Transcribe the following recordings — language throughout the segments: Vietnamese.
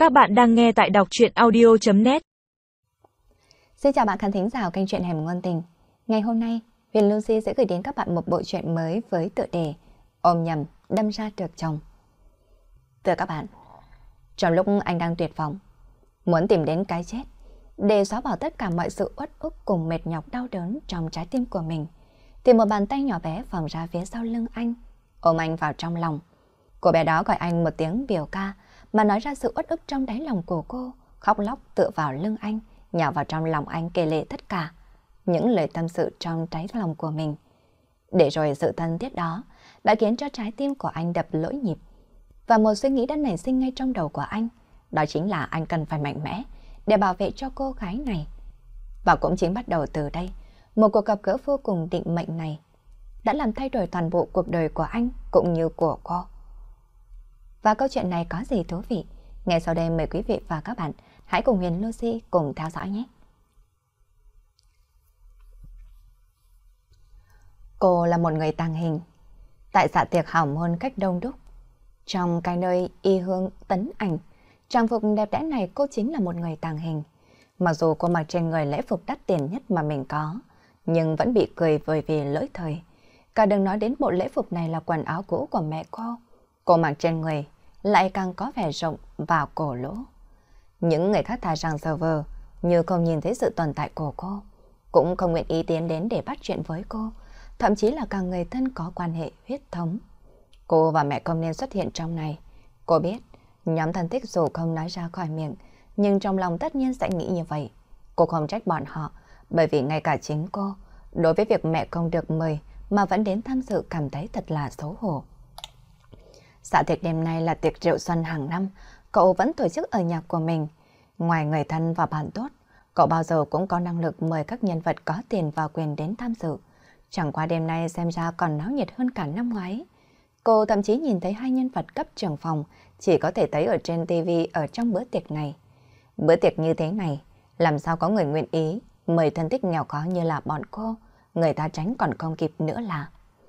Các bạn đang nghe tại đọc truyện audio.net. Xin chào bạn khán thính giả kênh truyện Hẻm Ngôn Tình. Ngày hôm nay, Huyền Lucy sẽ gửi đến các bạn một bộ truyện mới với tựa đề Ôm nhầm đâm ra trượt chồng. Thưa các bạn, trong lúc anh đang tuyệt vọng, muốn tìm đến cái chết để xóa bỏ tất cả mọi sự uất ức cùng mệt nhọc đau đớn trong trái tim của mình, thì một bàn tay nhỏ bé vòng ra phía sau lưng anh, ôm anh vào trong lòng. Cô bé đó gọi anh một tiếng biểu ca, mà nói ra sự uất ức trong đáy lòng của cô, khóc lóc tựa vào lưng anh, nhào vào trong lòng anh kể lể tất cả những lời tâm sự trong trái lòng của mình. Để rồi sự thân thiết đó đã khiến cho trái tim của anh đập lỗi nhịp. Và một suy nghĩ đã nảy sinh ngay trong đầu của anh, đó chính là anh cần phải mạnh mẽ để bảo vệ cho cô gái này. Và cũng chính bắt đầu từ đây, một cuộc gặp gỡ vô cùng định mệnh này đã làm thay đổi toàn bộ cuộc đời của anh cũng như của cô. Và câu chuyện này có gì thú vị? Ngay sau đây mời quý vị và các bạn hãy cùng Huyền Lucy cùng theo dõi nhé. Cô là một người tàng hình. Tại dạ tiệc hảo môn cách đông đúc, trong cái nơi y hương tấn ảnh, trang phục đẹp đẽ này cô chính là một người tàng hình. Mặc dù cô mặc trên người lễ phục đắt tiền nhất mà mình có, nhưng vẫn bị cười bởi vì lỗi thời. Cả đừng nói đến bộ lễ phục này là quần áo cũ của mẹ cô. Cô mặc trên người lại càng có vẻ rộng và cổ lỗ. Những người khác thà rằng sờ vờ như không nhìn thấy sự tồn tại của cô, cũng không nguyện ý tiến đến để bắt chuyện với cô, thậm chí là cả người thân có quan hệ huyết thống. Cô và mẹ không nên xuất hiện trong này. Cô biết nhóm thân thích dù không nói ra khỏi miệng, nhưng trong lòng tất nhiên sẽ nghĩ như vậy. Cô không trách bọn họ, bởi vì ngay cả chính cô, đối với việc mẹ không được mời mà vẫn đến tham dự, cảm thấy thật là xấu hổ. Dạ tiệc đêm nay là tiệc rượu xuân hàng năm, cậu vẫn tổ chức ở nhà của mình. Ngoài người thân và bạn tốt, cậu bao giờ cũng có năng lực mời các nhân vật có tiền và quyền đến tham dự. Chẳng qua đêm nay xem ra còn náo nhiệt hơn cả năm ngoái. Cô thậm chí nhìn thấy hai nhân vật cấp trưởng phòng chỉ có thể thấy ở trên TV ở trong bữa tiệc này. Bữa tiệc như thế này, làm sao có người nguyện ý mời thân thích nghèo khó như là bọn cô, người ta tránh còn không kịp nữa là.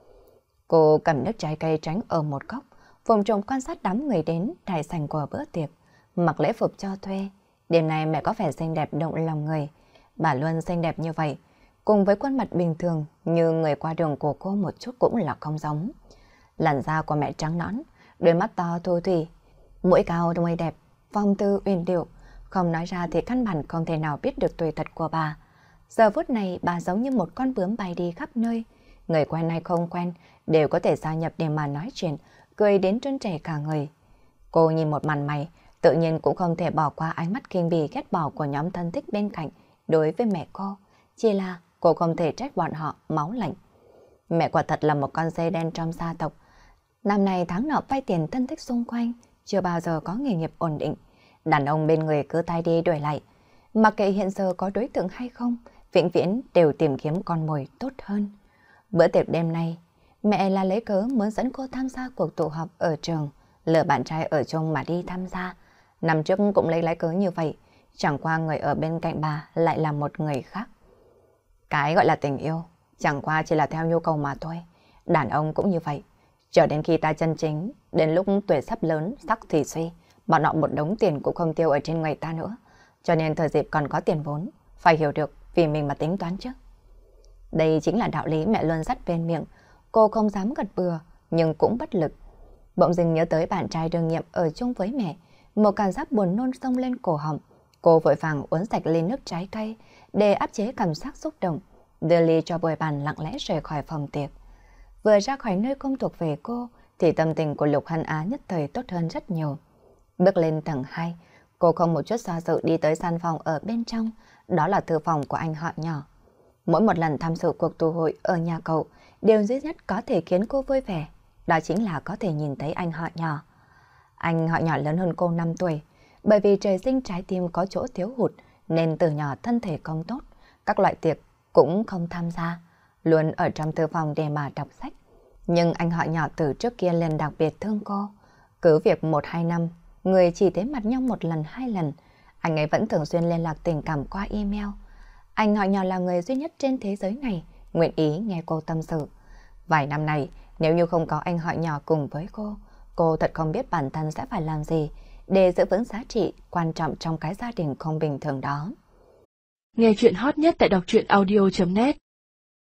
Cô cầm nước trái cây tránh ở một góc, vùng trồng quan sát đám người đến đại sảnh của bữa tiệc, mặc lễ phục cho thuê. Đêm nay mẹ có vẻ xinh đẹp động lòng người. Bà luôn xinh đẹp như vậy, cùng với khuôn mặt bình thường như người qua đường của cô một chút cũng là không giống. Làn da của mẹ trắng nõn, đôi mắt to thu thủy, mũi cao đôi đẹp, phong tư uyển điệu, không nói ra thì căn bản không thể nào biết được tuổi thật của bà. Giờ phút này bà giống như một con bướm bay đi khắp nơi, người quen hay không quen đều có thể gia nhập để mà nói chuyện, cười đến trơn trề cả người. Cô nhìn một màn này, tự nhiên cũng không thể bỏ qua ánh mắt khinh bỉ ghét bỏ của nhóm thân thích bên cạnh đối với mẹ cô. Chỉ là cô không thể trách bọn họ máu lạnh. Mẹ quả thật là một con dây đen trong gia tộc. Năm này tháng nọ vay tiền thân thích xung quanh, chưa bao giờ có nghề nghiệp ổn định. Đàn ông bên người cứ tay đi đuổi lại. Mặc kệ hiện giờ có đối tượng hay không, vĩnh viễn đều tìm kiếm con mồi tốt hơn. Bữa tiệc đêm nay, mẹ là lấy cớ muốn dẫn cô tham gia cuộc tụ họp ở trường, lừa bạn trai ở chung mà đi tham gia. Năm trước cũng lấy cớ như vậy, chẳng qua người ở bên cạnh bà lại là một người khác. Cái gọi là tình yêu, chẳng qua chỉ là theo nhu cầu mà thôi. Đàn ông cũng như vậy. Chờ đến khi ta chân chính, đến lúc tuổi sắp lớn, sắc thì suy, bọn họ một đống tiền cũng không tiêu ở trên người ta nữa. Cho nên thời dịp còn có tiền vốn, phải hiểu được vì mình mà tính toán chứ. Đây chính là đạo lý mẹ luôn dắt bên miệng. Cô không dám gật bừa, nhưng cũng bất lực. Bỗng dưng nhớ tới bạn trai đương nhiệm ở chung với mẹ, một cảm giác buồn nôn xông lên cổ họng. Cô vội vàng uống sạch ly nước trái cây để áp chế cảm giác xúc động, đưa ly cho bồi bàn lặng lẽ rời khỏi phòng tiệc. Vừa ra khỏi nơi không thuộc về cô, thì tâm tình của Lục Hân Á nhất thời tốt hơn rất nhiều. Bước lên tầng 2, cô không một chút do dự đi tới gian phòng ở bên trong, đó là thư phòng của anh họ nhỏ. Mỗi một lần tham dự cuộc tụ hội ở nhà cậu, điều duy nhất có thể khiến cô vui vẻ, đó chính là có thể nhìn thấy anh họ nhỏ. Anh họ nhỏ lớn hơn cô 5 tuổi, bởi vì trời sinh trái tim có chỗ thiếu hụt nên từ nhỏ thân thể không tốt, các loại tiệc cũng không tham gia, luôn ở trong thư phòng để mà đọc sách. Nhưng anh họ nhỏ từ trước kia liền đặc biệt thương cô. Cứ việc 1-2 năm, người chỉ thấy mặt nhau 1 lần 2 lần, anh ấy vẫn thường xuyên liên lạc tình cảm qua email. Anh họ nhỏ là người duy nhất trên thế giới này nguyện ý nghe cô tâm sự. Vài năm này, nếu như không có anh họ nhỏ cùng với cô thật không biết bản thân sẽ phải làm gì để giữ vững giá trị quan trọng trong cái gia đình không bình thường đó. Nghe chuyện hot nhất tại đọc truyện audio.net